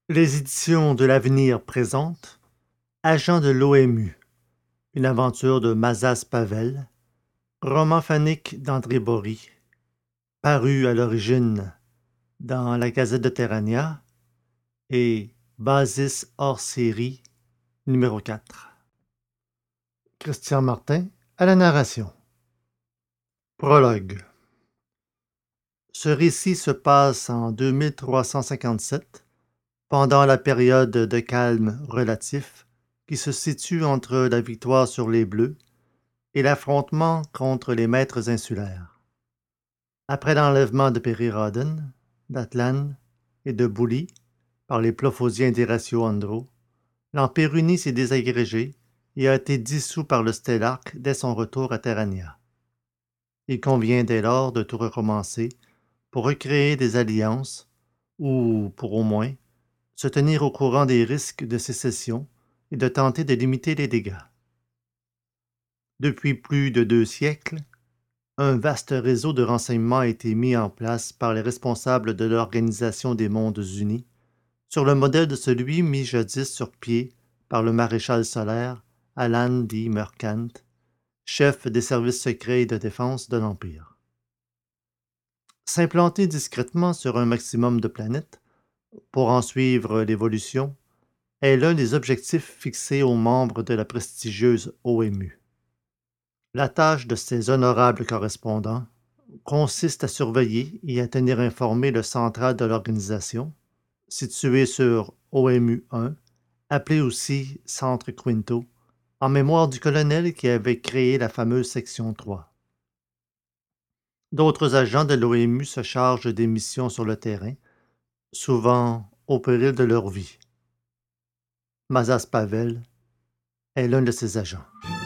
Les éditions de l'Avenir présentent Agent de l'OMU, une aventure de Mazas Pavel, roman phonique d'André Bory, paru à l'origine dans la Gazette de Terrania et Basis hors série numéro 4. Christian Martin à la narration. Prologue. Ce récit se passe en 2357, pendant la période de calme relatif qui se situe entre la victoire sur les Bleus et l'affrontement contre les maîtres insulaires. Après l'enlèvement de Peyrehadon, d'Atlan et de Bully par les Plofosiens d'Héraccio Andro, l'Empire uni s'est désagrégé et a été dissous par le Stellarque dès son retour à Terrania. Il convient dès lors de tout recommencer pour recréer des alliances ou, pour au moins, se tenir au courant des risques de sécession et de tenter de limiter les dégâts. Depuis plus de 2 siècles, un vaste réseau de renseignement a été mis en place par les responsables de l'Organisation des Mondes Unis, sur le modèle de celui mis jadis sur pied par le maréchal solaire Alan D. Mercant, chef des services secrets et de défense de l'Empire. S'implanter discrètement sur un maximum de planètes pour en suivre l'évolution est l'un des objectifs fixés aux membres de la prestigieuse OMU. La tâche de ces honorables correspondants consiste à surveiller et à tenir informé le central de l'organisation, situé sur OMU 1, appelé aussi Centre Quinto, en mémoire du colonel qui avait créé la fameuse section 3. D'autres agents de l'OMU se chargent des missions sur le terrain, souvent au péril de leur vie. Mazas Pavel est l'un de ces agents.